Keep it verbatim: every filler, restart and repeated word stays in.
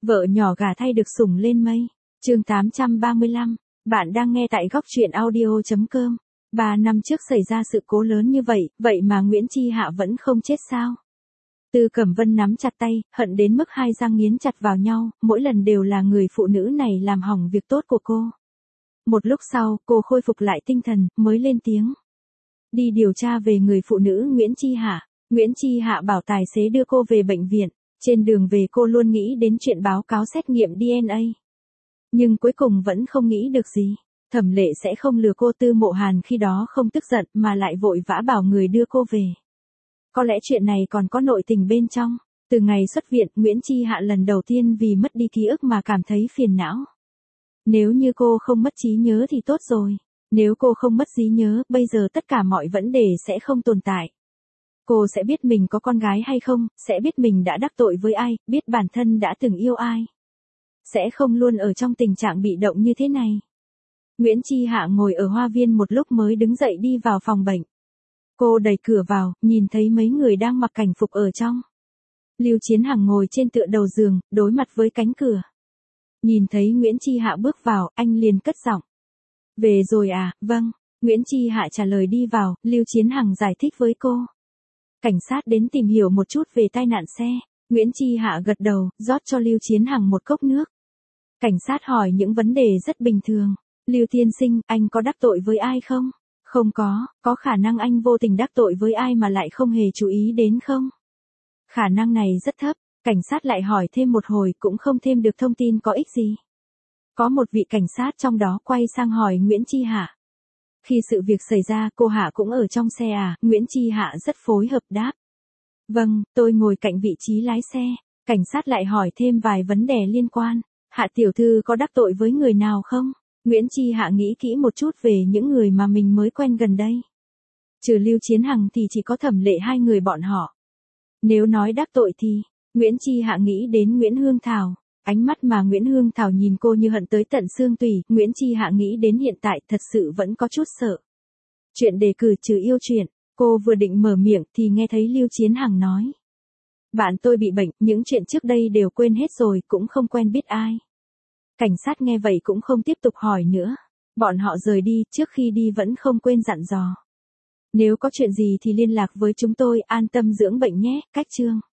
Vợ nhỏ gả thay được sủng lên mây. Chương tám trăm ba mươi lăm. Bạn đang nghe tại góc truyện audio chấm com. Ba năm trước xảy ra sự cố lớn như vậy, vậy mà Nguyễn Chi Hạ vẫn không chết sao? Tư Cẩm Vân nắm chặt tay, hận đến mức hai răng nghiến chặt vào nhau, mỗi lần đều là người phụ nữ này làm hỏng việc tốt của cô. Một lúc sau, cô khôi phục lại tinh thần, mới lên tiếng. Đi điều tra về người phụ nữ Nguyễn Chi Hạ. Nguyễn Chi Hạ bảo tài xế đưa cô về bệnh viện. Trên đường về cô luôn nghĩ đến chuyện báo cáo xét nghiệm đê en a. Nhưng cuối cùng vẫn không nghĩ được gì. Thẩm Lệ sẽ không lừa cô. Tư Mộ Hàn khi đó không tức giận mà lại vội vã bảo người đưa cô về. Có lẽ chuyện này còn có nội tình bên trong. Từ ngày xuất viện, Nguyễn Chi Hạ lần đầu tiên vì mất đi ký ức mà cảm thấy phiền não. Nếu như cô không mất trí nhớ thì tốt rồi. Nếu cô không mất trí nhớ, bây giờ tất cả mọi vấn đề sẽ không tồn tại. Cô sẽ biết mình có con gái hay không, sẽ biết mình đã đắc tội với ai, biết bản thân đã từng yêu ai. Sẽ không luôn ở trong tình trạng bị động như thế này. Nguyễn Chi Hạ ngồi ở hoa viên một lúc mới đứng dậy đi vào phòng bệnh. Cô đẩy cửa vào, nhìn thấy mấy người đang mặc cảnh phục ở trong. Lưu Chiến Hằng ngồi trên tựa đầu giường, đối mặt với cánh cửa. Nhìn thấy Nguyễn Chi Hạ bước vào, anh liền cất giọng. Về rồi à, vâng. Nguyễn Chi Hạ trả lời đi vào, Lưu Chiến Hằng giải thích với cô. Cảnh sát đến tìm hiểu một chút về tai nạn xe. Nguyễn Chi Hạ gật đầu, rót cho Lưu Chiến Hằng một cốc nước. Cảnh sát hỏi những vấn đề rất bình thường. Lưu tiên sinh, anh có đắc tội với ai không? Không có, có khả năng anh vô tình đắc tội với ai mà lại không hề chú ý đến không? Khả năng này rất thấp. Cảnh sát lại hỏi thêm một hồi cũng không thêm được thông tin có ích gì. Có một vị cảnh sát trong đó quay sang hỏi Nguyễn Chi Hạ. Khi sự việc xảy ra, cô Hạ cũng ở trong xe à? Nguyễn Chi Hạ rất phối hợp đáp. Vâng, tôi ngồi cạnh vị trí lái xe. Cảnh sát lại hỏi thêm vài vấn đề liên quan. Hạ tiểu thư có đắc tội với người nào không? Nguyễn Chi Hạ nghĩ kỹ một chút về những người mà mình mới quen gần đây. Trừ Lưu Chiến Hằng thì chỉ có Thẩm Lệ hai người bọn họ. Nếu nói đắc tội thì, Nguyễn Chi Hạ nghĩ đến Nguyễn Hương Thảo. Ánh mắt mà Nguyễn Hương Thảo nhìn cô như hận tới tận xương tủy. Nguyễn Chi Hạ nghĩ đến hiện tại thật sự vẫn có chút sợ. Chuyện đề cử trừ yêu chuyện. Cô vừa định mở miệng thì nghe thấy Lưu Chiến Hằng nói. Bạn tôi bị bệnh, những chuyện trước đây đều quên hết rồi, cũng không quen biết ai. Cảnh sát nghe vậy cũng không tiếp tục hỏi nữa. Bọn họ rời đi, trước khi đi vẫn không quên dặn dò. Nếu có chuyện gì thì liên lạc với chúng tôi, an tâm dưỡng bệnh nhé, cách chương.